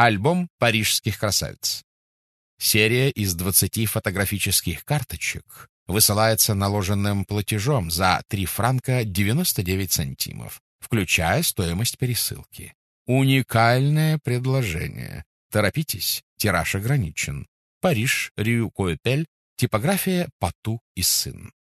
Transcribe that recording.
Альбом парижских красавиц. Серия из 20 фотографических карточек высылается наложенным платежом за 3 франка 99 сантимов, включая стоимость пересылки. Уникальное предложение. Торопитесь, тираж ограничен. Париж, Рю Коэтель, типография Пату и сын.